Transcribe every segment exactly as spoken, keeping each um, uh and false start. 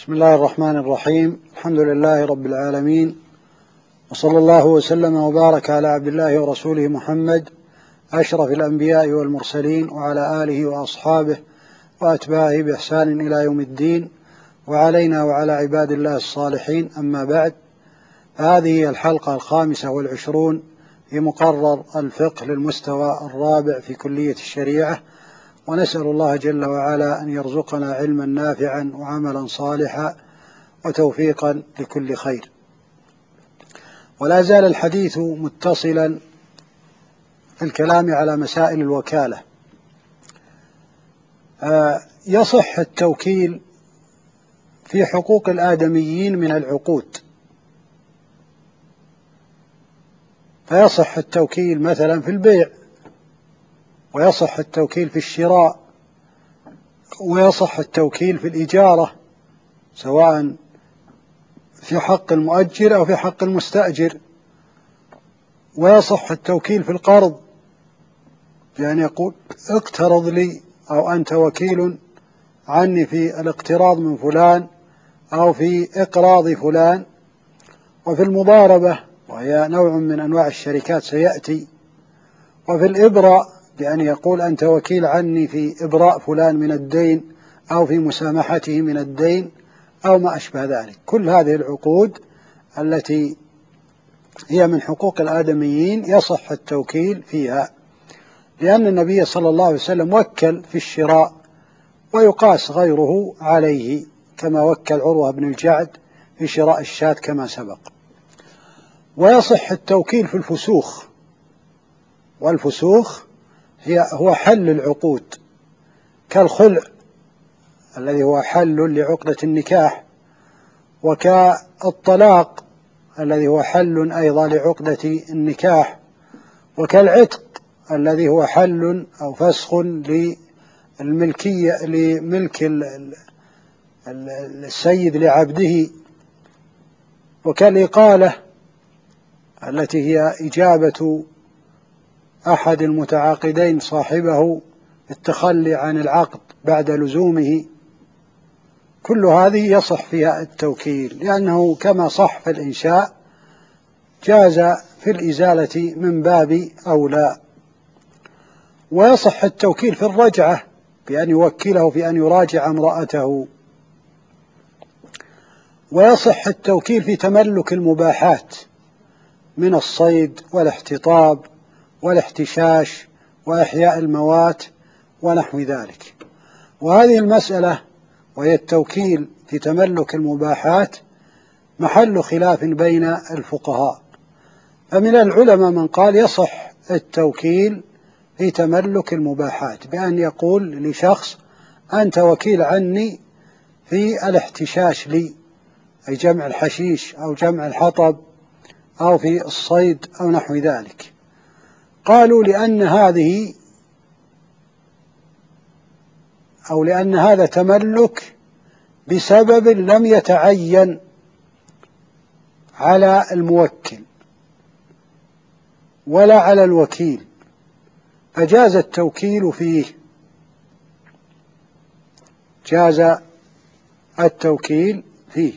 بسم الله الرحمن الرحيم. الحمد لله رب العالمين، وصلى الله وسلم وبارك على عبد الله ورسوله محمد أشرف الأنبياء والمرسلين، وعلى آله وأصحابه وأتباعه بإحسان إلى يوم الدين، وعلينا وعلى عباد الله الصالحين. أما بعد، فهذه الحلقة الخامسة والعشرون في مقرر الفقه للمستوى الرابع في كلية الشريعة، ونسأل الله جل وعلا أن يرزقنا علما نافعا وعملا صالحا وتوفيقا لكل خير. ولا زال الحديث متصلا في الكلام على مسائل الوكالة. يصح التوكيل في حقوق الآدميين من العقود، فيصح التوكيل مثلا في البيع، ويصح التوكيل في الشراء، ويصح التوكيل في الإجارة، سواء في حق المؤجر أو في حق المستأجر، ويصح التوكيل في القرض، يعني يقول اقترض لي، أو أنت وكيل عني في الاقتراض من فلان أو في إقراض فلان. وفي المضاربة، وهي نوع من أنواع الشركات سيأتي. وفي الإبراء، بأن يقول أنت وكيل عني في إبراء فلان من الدين أو في مسامحته من الدين أو ما أشبه ذلك. كل هذه العقود التي هي من حقوق الآدميين يصح التوكيل فيها، لأن النبي صلى الله عليه وسلم وكل في الشراء، ويقاس غيره عليه، كما وكل عروة بن الجعد في شراء الشاة كما سبق. ويصح التوكيل في الفسوخ، والفسوخ هي هو حل العقود، كالخلع الذي هو حل لعقدة النكاح، وكالطلاق الذي هو حل أيضا لعقدة النكاح، وكالعتق الذي هو حل أو فسخ للملكية لملك السيد لعبده، وكالإقالة التي هي إجابة أحد المتعاقدين صاحبه التخلي عن العقد بعد لزومه. كل هذه يصح فيها التوكيل، لأنه كما صح في الإنشاء جاز في الإزالة من باب أولى. ويصح التوكيل في الرجعة، بأن يوكله في أن يراجع امرأته. ويصح التوكيل في تملك المباحات من الصيد والاحتطاب والاحتشاش وإحياء الموات ونحو ذلك. وهذه المسألة، وهي التوكيل في تملك المباحات، محل خلاف بين الفقهاء. فمن العلماء من قال يصح التوكيل في تملك المباحات، بأن يقول لشخص أنت وكيل عني في الاحتشاش لي، أي جمع الحشيش أو جمع الحطب أو في الصيد أو نحو ذلك. قالوا لأن هذه أو لأن هذا تملك بسبب لم يتعين على الموكل ولا على الوكيل، فجاز التوكيل فيه، جاز التوكيل فيه.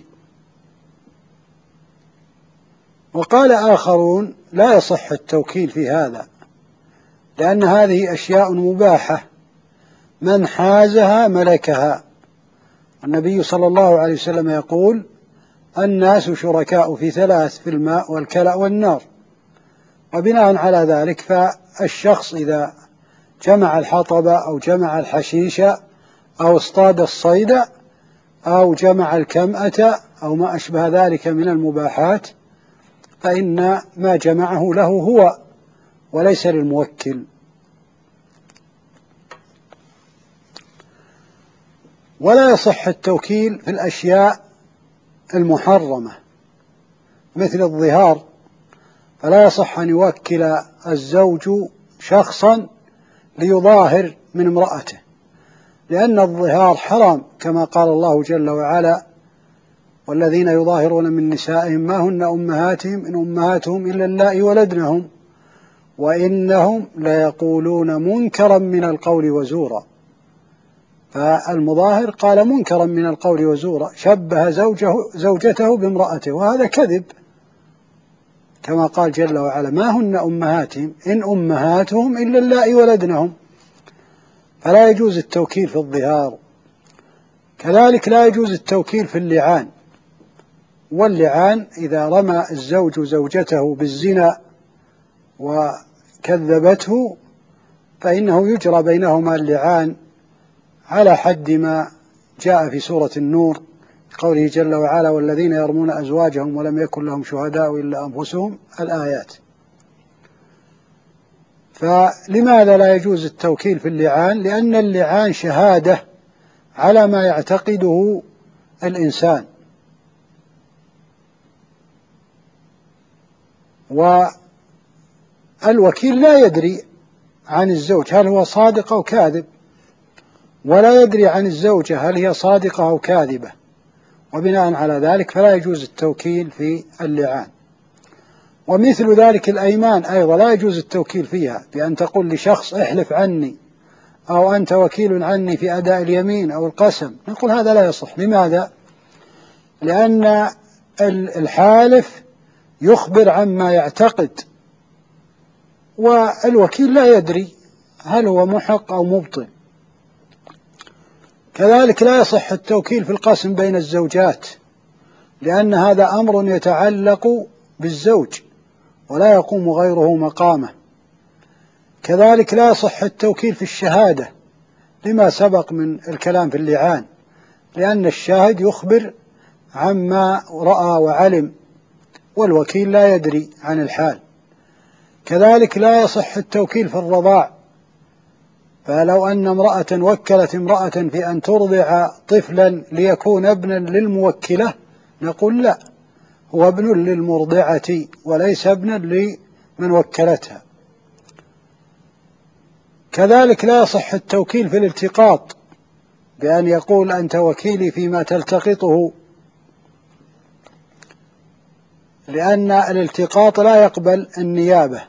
وقال آخرون لا يصح التوكيل في هذا، لأن هذه أشياء مباحة، من حازها ملكها. النبي صلى الله عليه وسلم يقول الناس شركاء في ثلاث، في الماء والكلأ والنار. وبناء على ذلك فالشخص إذا جمع الحطب أو جمع الحشيش أو اصطاد الصيد أو جمع الكمأة أو ما أشبه ذلك من المباحات، فإن ما جمعه له هو وليس للموكل. ولا يصح التوكيل في الأشياء المحرمة مثل الظهار، فلا يصح أن يوكل الزوج شخصا ليظاهر من امرأته، لأن الظهار حرام، كما قال الله جل وعلا والذين يظاهرون من نسائهم ما هن أمهاتهم إن أمهاتهم إلا اللائي ولدنهم وإنهم ليقولون منكرا من القول وزورا. فالمظاهر قال منكرا من القول وزورا، شبه زوجه زوجته بامرأته، وهذا كذب، كما قال جل وعلا: ما هن أمهاتهم إن أمهاتهم إلا اللائي ولدنهم. فلا يجوز التوكيل في الظهار. كذلك لا يجوز التوكيل في اللعان، واللعان إذا رمى الزوج زوجته بالزنا وكذبته فإنه يجرى بينهما اللعان على حد ما جاء في سورة النور قوله جل وعلا: والذين يرمون أزواجهم ولم يكن لهم شهداء إلا أنفسهم، الآيات. فلماذا لا يجوز التوكيل في اللعان؟ لأن اللعان شهادة على ما يعتقده الإنسان، والوكيل لا يدري عن الزوج هل هو صادق أو كاذب، ولا يدري عن الزوجة هل هي صادقة أو كاذبة، وبناء على ذلك فلا يجوز التوكيل في اللعان. ومثل ذلك الأيمان أيضا لا يجوز التوكيل فيها، بأن تقول لشخص: احلف عني، أو أنت وكيل عني في أداء اليمين أو القسم، نقول هذا لا يصح. لماذا؟ لأن الحالف يخبر عما يعتقد، والوكيل لا يدري هل هو محق أو مبطل. كذلك لا يصح التوكيل في القسم بين الزوجات، لأن هذا أمر يتعلق بالزوج ولا يقوم غيره مقامه. كذلك لا يصح التوكيل في الشهادة لما سبق من الكلام في اللعان، لأن الشاهد يخبر عما رأى وعلم، والوكيل لا يدري عن الحال. كذلك لا يصح التوكيل في الرضاع، فلو أن امرأة وكلت امرأة في أن ترضع طفلا ليكون ابنا للموكلة نقول لا، هو ابن للمرضعة وليس ابنا لمن وكلتها. كذلك لا يصح التوكيل في الالتقاط، بأن يقول: أنت وكيلي فيما تلتقطه، لأن الالتقاط لا يقبل النيابة.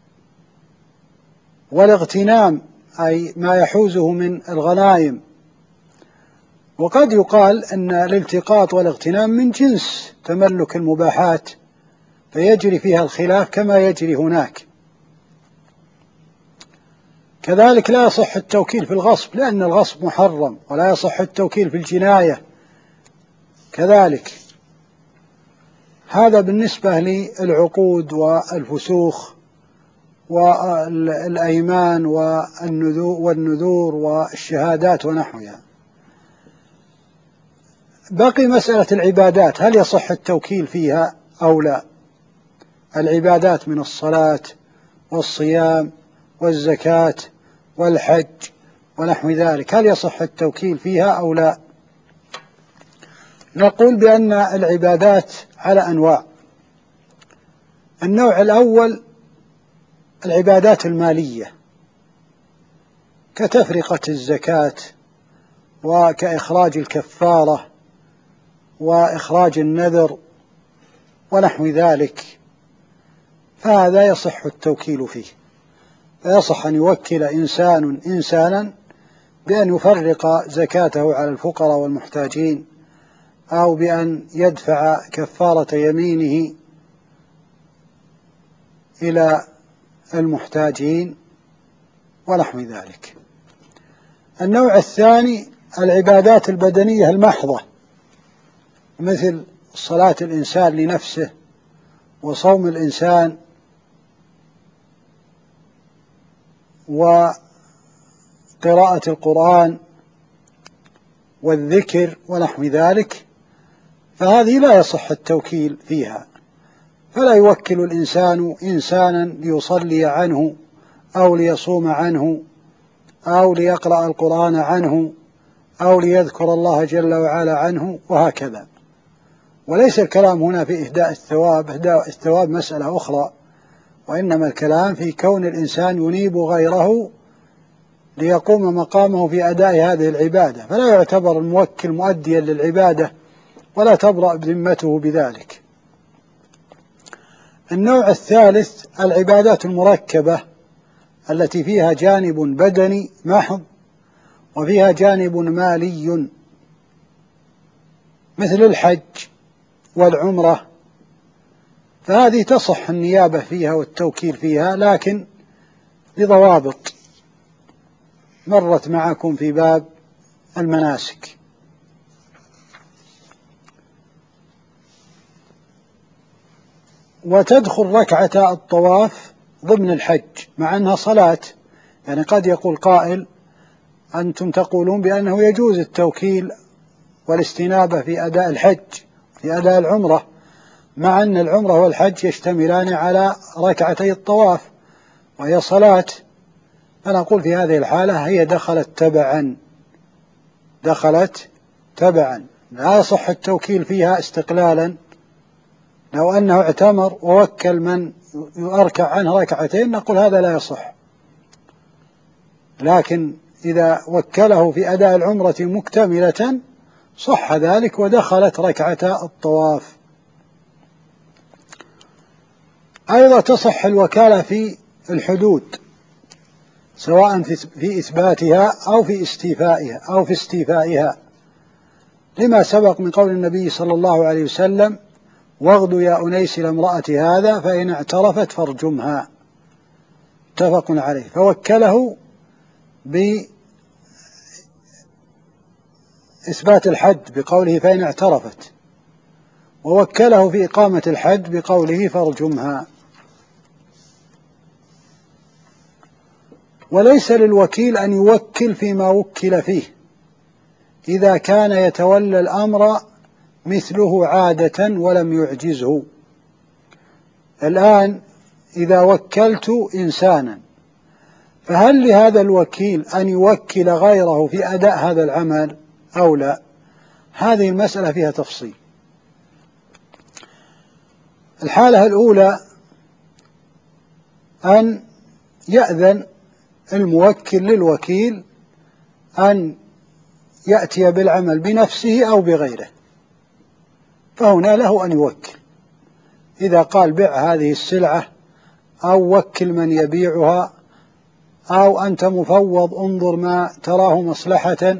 والاغتنام أي ما يحوزه من الغنائم، وقد يقال أن الالتقاط والاغتنام من جنس تملك المباحات، فيجري فيها الخلاف كما يجري هناك. كذلك لا يصح التوكيل في الغصب، لأن الغصب محرم، ولا يصح التوكيل في الجناية كذلك. هذا بالنسبة للعقود والفسوخ والأيمان والنذور والشهادات ونحوها. بقي مسألة العبادات، هل يصح التوكيل فيها أو لا؟ العبادات من الصلاة والصيام والزكاة والحج ونحو ذلك، هل يصح التوكيل فيها أو لا؟ نقول بأن العبادات على أنواع. النوع الأول العبادات المالية، كتفرقة الزكاة وكإخراج الكفارة وإخراج النذر ونحو ذلك، فهذا يصح التوكيل فيه. فيصح أن يوكل إنسان إنسانا بأن يفرق زكاته على الفقراء والمحتاجين، أو بأن يدفع كفارة يمينه إلى المحتاجين ونحو ذلك. النوع الثاني العبادات البدنية المحضة، مثل صلاة الإنسان لنفسه، وصوم الإنسان، وقراءة القرآن والذكر ونحو ذلك، فهذه لا يصح التوكيل فيها. فلا يوكل الإنسان إنسانا ليصلي عنه أو ليصوم عنه أو ليقرأ القرآن عنه أو ليذكر الله جل وعلا عنه، وهكذا. وليس الكلام هنا في إهداء الثواب، إهداء الثواب مسألة أخرى، وإنما الكلام في كون الإنسان ينيب غيره ليقوم مقامه في أداء هذه العبادة، فلا يعتبر الموكل مؤديا للعبادة ولا تبرأ ذمته بذلك. النوع الثالث العبادات المركبة، التي فيها جانب بدني محض وفيها جانب مالي مثل الحج والعمرة، فهذه تصح النيابة فيها والتوكيل فيها، لكن بضوابط مرت معكم في باب المناسك. وتدخل ركعة الطواف ضمن الحج مع أنها صلاة. يعني قد يقول قائل: أنتم تقولون بأنه يجوز التوكيل والاستنابة في أداء الحج في أداء العمرة، مع أن العمرة والحج يشتملان على ركعتي الطواف وهي صلاة. فنقول في هذه الحالة هي دخلت تبعا دخلت تبعا لا يصح التوكيل فيها استقلالا. لو أنه اعتمر ووكل من يركع عنه ركعتين نقول هذا لا يصح، لكن إذا وكله في أداء العمرة مكتملة صح ذلك ودخلت ركعة الطواف. أيضا تصح الوكالة في الحدود، سواء في إثباتها أو في استيفائها أو في استيفائها، لما سبق من قول النبي صلى الله عليه وسلم: واغدوا يا أنيس لامرأة هذا فإن اعترفت فارجمها، متفق عليه. فوكله بإثبات الحد بقوله فإن اعترفت، ووكله في إقامة الحد بقوله فارجمها. وليس للوكيل أن يوكل فيما وكل فيه إذا كان يتولى الأمر مثله عادة ولم يعجزه. الآن إذا وكلت إنسانا فهل لهذا الوكيل أن يوكل غيره في أداء هذا العمل أو لا؟ هذه المسألة فيها تفصيل. الحالة الأولى أن يأذن الموكل للوكيل أن يأتي بالعمل بنفسه أو بغيره، فهنا له أن يوكل. إذا قال بع هذه السلعة أو وكل من يبيعها أو أنت مفوض انظر ما تراه مصلحة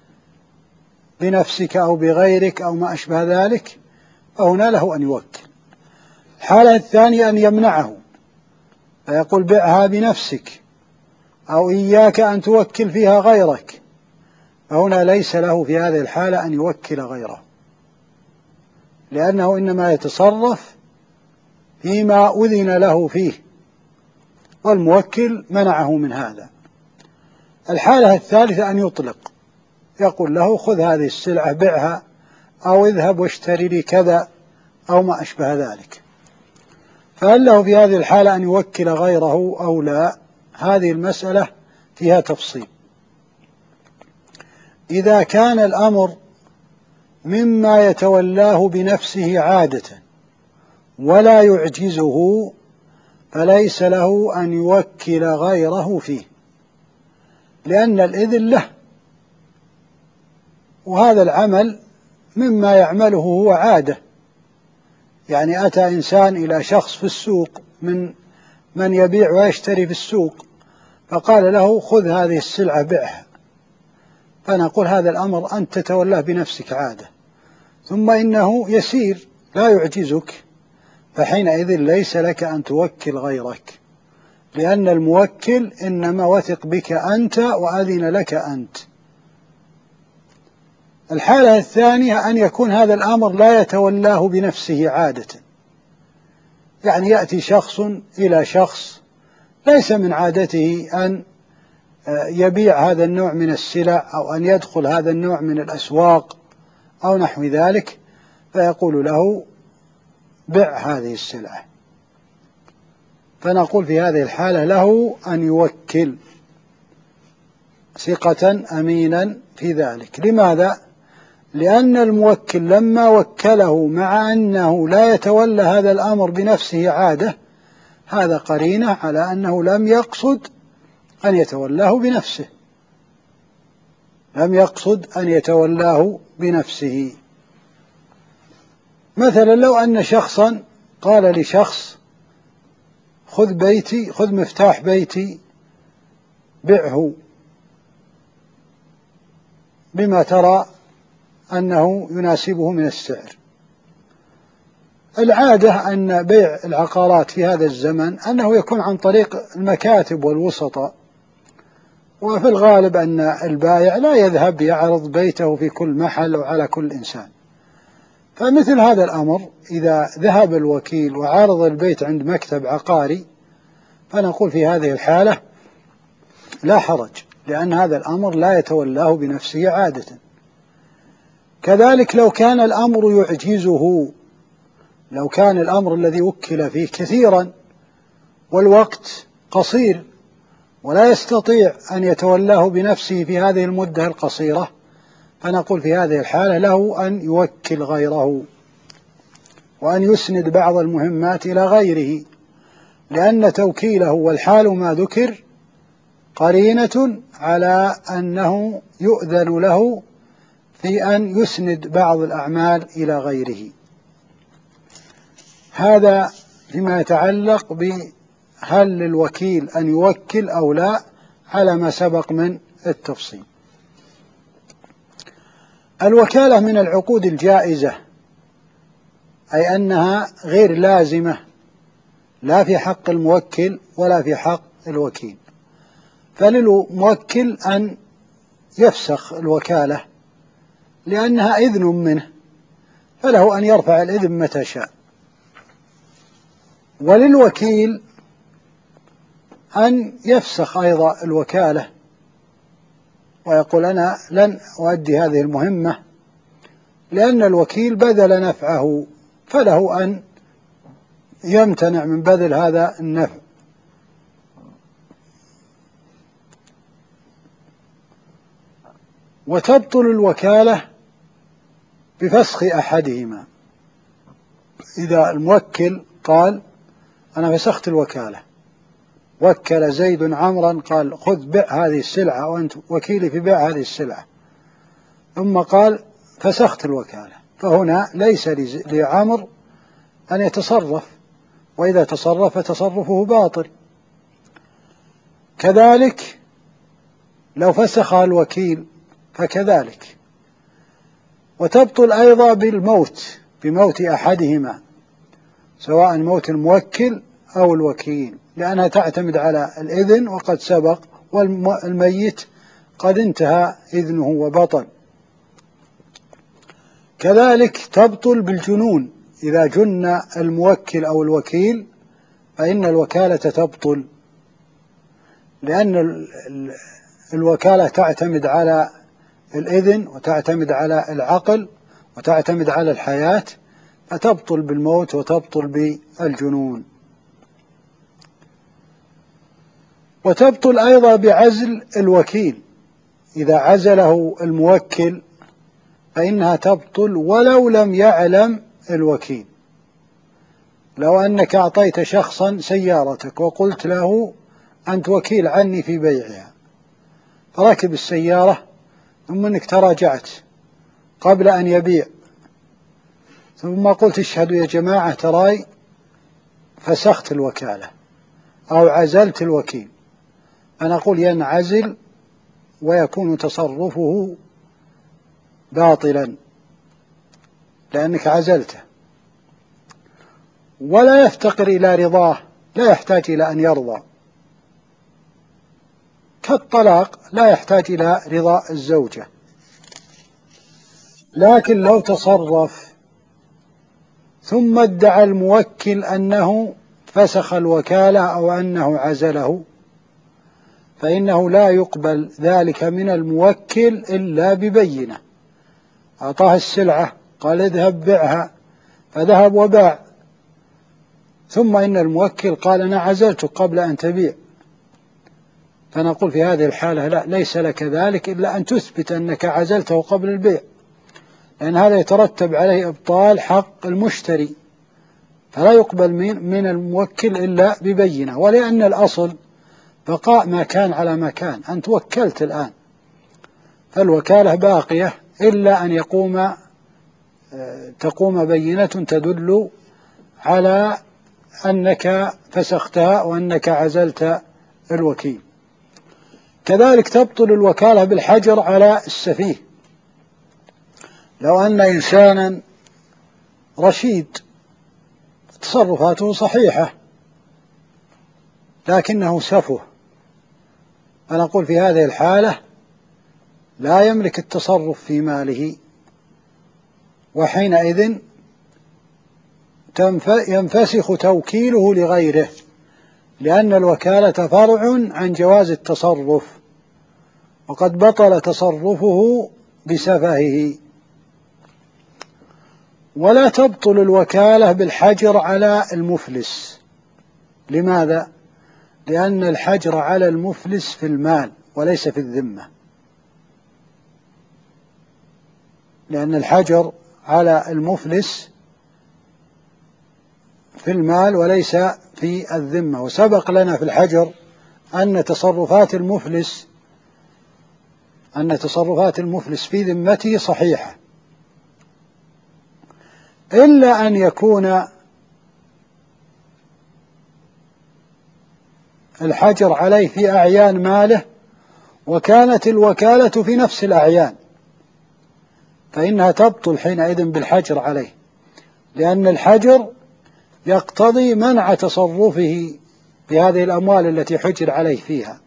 بنفسك أو بغيرك أو ما أشبه ذلك، فهنا له أن يوكل. الحالة الثانية أن يمنعه فيقول بعها بنفسك أو إياك أن توكل فيها غيرك، فهنا ليس له في هذه الحالة أن يوكل غيره، لأنه إنما يتصرف فيما أذن له فيه والموكل منعه من هذا. الحالة الثالثة أن يطلق، يقول له خذ هذه السلعة بعها أو اذهب واشتري لي كذا أو ما أشبه ذلك. فهل له في هذه الحالة أن يوكل غيره أو لا؟ هذه المسألة فيها تفصيل. إذا كان الأمر مما يتولاه بنفسه عادة ولا يعجزه فليس له أن يوكل غيره فيه، لأن الإذن له، وهذا العمل مما يعمله هو عادة. يعني أتى إنسان إلى شخص في السوق من من يبيع ويشتري في السوق فقال له خذ هذه السلعة بعها، فنقول هذا الأمر أنت تتولاه بنفسك عادة، ثم إنه يسير لا يعجزك، فحينئذ ليس لك أن توكل غيرك، لأن الموكل إنما وثق بك أنت وأذن لك أنت. الحالة الثانية أن يكون هذا الأمر لا يتولاه بنفسه عادة، يعني يأتي شخص إلى شخص ليس من عادته أن يبيع هذا النوع من السلع أو أن يدخل هذا النوع من الأسواق أو نحو ذلك، فيقول له بع هذه السلعة، فنقول في هذه الحالة له أن يوكل ثقة أمينا في ذلك. لماذا؟ لأن الموكل لما وكله مع أنه لا يتولى هذا الأمر بنفسه عادة، هذا قرينة على أنه لم يقصد أن يتولاه بنفسه لم يقصد أن يتولاه بنفسه. مثلا لو أن شخصا قال لشخص خذ بيتي خذ مفتاح بيتي بعه، بما ترى أنه يناسبه من السعر. العادة أن بيع العقارات في هذا الزمن أنه يكون عن طريق المكاتب والوسطاء، وفي الغالب أن البائع لا يذهب يعرض بيته في كل محل وعلى كل إنسان. فمثل هذا الأمر إذا ذهب الوكيل وعارض البيت عند مكتب عقاري فنقول في هذه الحالة لا حرج، لأن هذا الأمر لا يتولاه بنفسه عادة. كذلك لو كان الأمر يعجزه، لو كان الأمر الذي وكل فيه كثيرا والوقت قصير ولا يستطيع أن يتولاه بنفسه في هذه المدة القصيرة، فنقول في هذه الحالة له أن يوكل غيره وأن يسند بعض المهمات إلى غيره، لأن توكيله والحال ما ذكر قرينة على أنه يؤذن له في أن يسند بعض الأعمال إلى غيره. هذا فيما يتعلق بهل للوكيل أن يوكل أو لا على ما سبق من التفصيل. الوكالة من العقود الجائزة، أي أنها غير لازمة لا في حق الموكل ولا في حق الوكيل، فللموكل أن يفسخ الوكالة لأنها إذن منه، فله أن يرفع الإذن متى شاء. وللوكيل أن يفسخ أيضا الوكالة ويقول أنا لن أؤدي هذه المهمة، لأن الوكيل بذل نفعه فله أن يمتنع من بذل هذا النفع. وتبطل الوكالة بفسخ أحدهما. إذا الموكل قال أنا فسخت الوكالة، وكل زيد عمرا قال خذ بيع هذه السلعة وأنت وكيلي في بيع هذه السلعة، ثم قال فسخت الوكالة، فهنا ليس لعمر أن يتصرف، وإذا تصرف تصرفه باطل. كذلك لو فسخها الوكيل فكذلك. وتبطل أيضا بالموت، بموت أحدهما، سواء موت الموكل أو الوكيل، لأنها تعتمد على الإذن وقد سبق، والميت قد انتهى إذنه وبطل. كذلك تبطل بالجنون، إذا جن الموكل أو الوكيل فإن الوكالة تبطل، لأن الوكالة تعتمد على الإذن وتعتمد على العقل وتعتمد على الحياة، فتبطل بالموت وتبطل بالجنون. وتبطل أيضا بعزل الوكيل، إذا عزله الموكل فإنها تبطل ولو لم يعلم الوكيل. لو أنك أعطيت شخصا سيارتك وقلت له أنت وكيل عني في بيعها، فركب السيارة ثم أنك تراجعت قبل أن يبيع، ثم قلت اشهدوا يا جماعة تراي فسخت الوكالة أو عزلت الوكيل، فنقول ينعزل ويكون تصرفه باطلا لأنك عزلته، ولا يفتقر إلى رضاه، لا يحتاج إلى أن يرضى، كالطلاق لا يحتاج إلى رضا الزوجة. لكن لو تصرف ثم ادعى الموكل أنه فسخ الوكالة أو أنه عزله، فإنه لا يقبل ذلك من الموكل إلا ببينة. أعطاه السلعة قال اذهب بيعها، فذهب وباع، ثم إن الموكل قال أنا عزلتك قبل أن تبيع، فنقول في هذه الحالة لا، ليس لك ذلك إلا أن تثبت أنك عزلته قبل البيع، لأن هذا يترتب عليه إبطال حق المشتري، فلا يقبل من, من الموكل إلا ببينة. ولأن الأصل بقاء ما كان على ما كان، أنت وكلت الآن فالوكالة باقية إلا أن يقوم تقوم بينة تدل على أنك فسختها وأنك عزلت الوكيل. كذلك تبطل الوكالة بالحجر على السفيه، لو أن إنسانا رشيد تصرفاته صحيحة لكنه سفه، فنقول في هذه الحالة لا يملك التصرف في ماله، وحينئذ ينفسخ توكيله لغيره، لأن الوكالة فرع عن جواز التصرف، وقد بطل تصرفه بسفهه. ولا تبطل الوكالة بالحجر على المفلس. لماذا؟ لأن الحجر على المفلس في المال وليس في الذمة، لأن الحجر على المفلس في المال وليس في الذمة. وسبق لنا في الحجر أن تصرفات المفلس أن تصرفات المفلس في ذمته صحيحة، إلا أن يكون الحجر عليه في أعيان ماله وكانت الوكالة في نفس الأعيان، فإنها تبطل حينئذ بالحجر عليه، لأن الحجر يقتضي منع تصرفه بهذه الأموال التي حجر عليه فيها.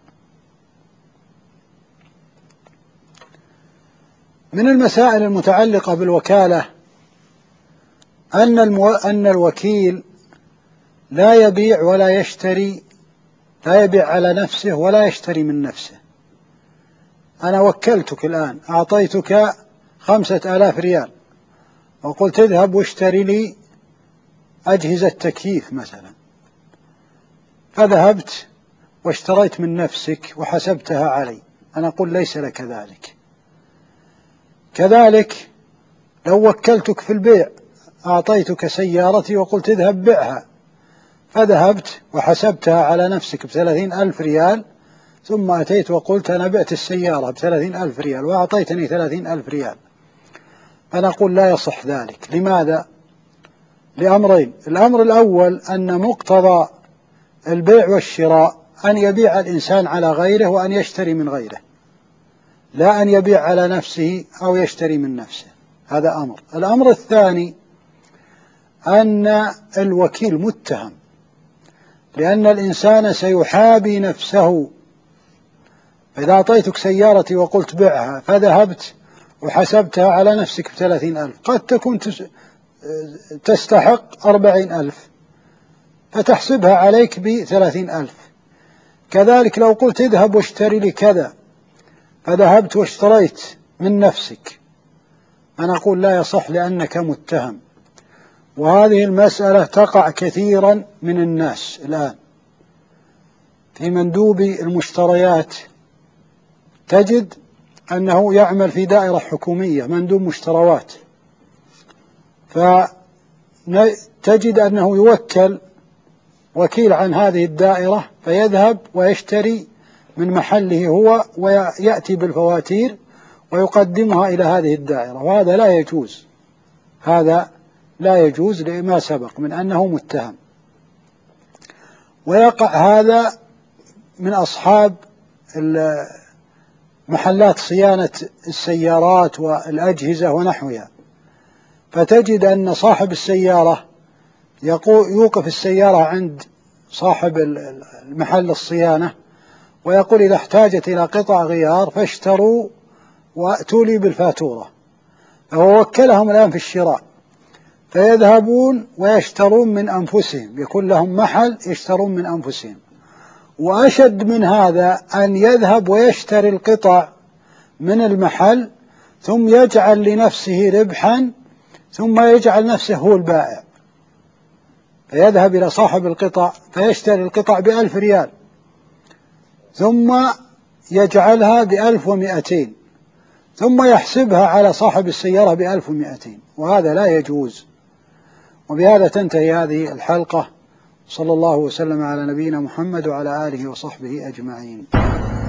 من المسائل المتعلقة بالوكالة أن, المو... أن الوكيل لا يبيع ولا يشتري، لا يبيع على نفسه ولا يشتري من نفسه. أنا وكلتك الآن، أعطيتك خمسة آلاف ريال وقلت اذهب واشتري لي أجهزة تكييف مثلا، فذهبت واشتريت من نفسك وحسبتها علي، أنا أقول ليس لك ذلك. كذلك لو وكلتك في البيع، أعطيتك سيارتي وقلت اذهب بيعها، فذهبت وحسبتها على نفسك بثلاثين ألف ريال، ثم أتيت وقلت أنا بعت السيارة بثلاثين ألف ريال وأعطيتني ثلاثين ألف ريال، فنقول لا يصح ذلك. لماذا؟ لأمرين. الأمر الأول أن مقتضى البيع والشراء أن يبيع الإنسان على غيره وأن يشتري من غيره، لا أن يبيع على نفسه أو يشتري من نفسه، هذا أمر. الأمر الثاني أن الوكيل متهم، لأن الإنسان سيحابي نفسه. فإذا أعطيتك سيارتي وقلت بعها فذهبت وحسبتها على نفسك بثلاثين ألف، قد تكون تستحق أربعين ألف فتحسبها عليك بثلاثين ألف. كذلك لو قلت اذهب واشتري لي كذا فذهبت واشتريت من نفسك، أنا أقول لا يصح لأنك متهم. وهذه المسألة تقع كثيرا من الناس الآن في مندوب المشتريات، تجد أنه يعمل في دائرة حكومية مندوب مشتريات، فتجد أنه يوكل وكيل عن هذه الدائرة فيذهب ويشتري من محله هو ويأتي بالفواتير ويقدمها إلى هذه الدائرة، وهذا لا يجوز، هذا لا يجوز لما سبق من أنه متهم. ويقع هذا من أصحاب محلات صيانة السيارات والأجهزة ونحوها، فتجد أن صاحب السيارة يوقف السيارة عند صاحب المحل الصيانة ويقول إذا احتاجت إلى قطع غيار فاشتروا وأتوا لي بالفاتورة، فهو وكلهم الآن في الشراء، فيذهبون ويشترون من أنفسهم، يكون لهم محل يشترون من أنفسهم. وأشد من هذا أن يذهب ويشتري القطع من المحل ثم يجعل لنفسه ربحا ثم يجعل نفسه هو البائع، فيذهب إلى صاحب القطع فيشتري القطع بألف ريال ثم يجعلها بألف ومئتين ثم يحسبها على صاحب السيارة بألف ومئتين، وهذا لا يجوز. وبهذا تنتهي هذه الحلقة. صلى الله وسلم على نبينا محمد وعلى آله وصحبه أجمعين.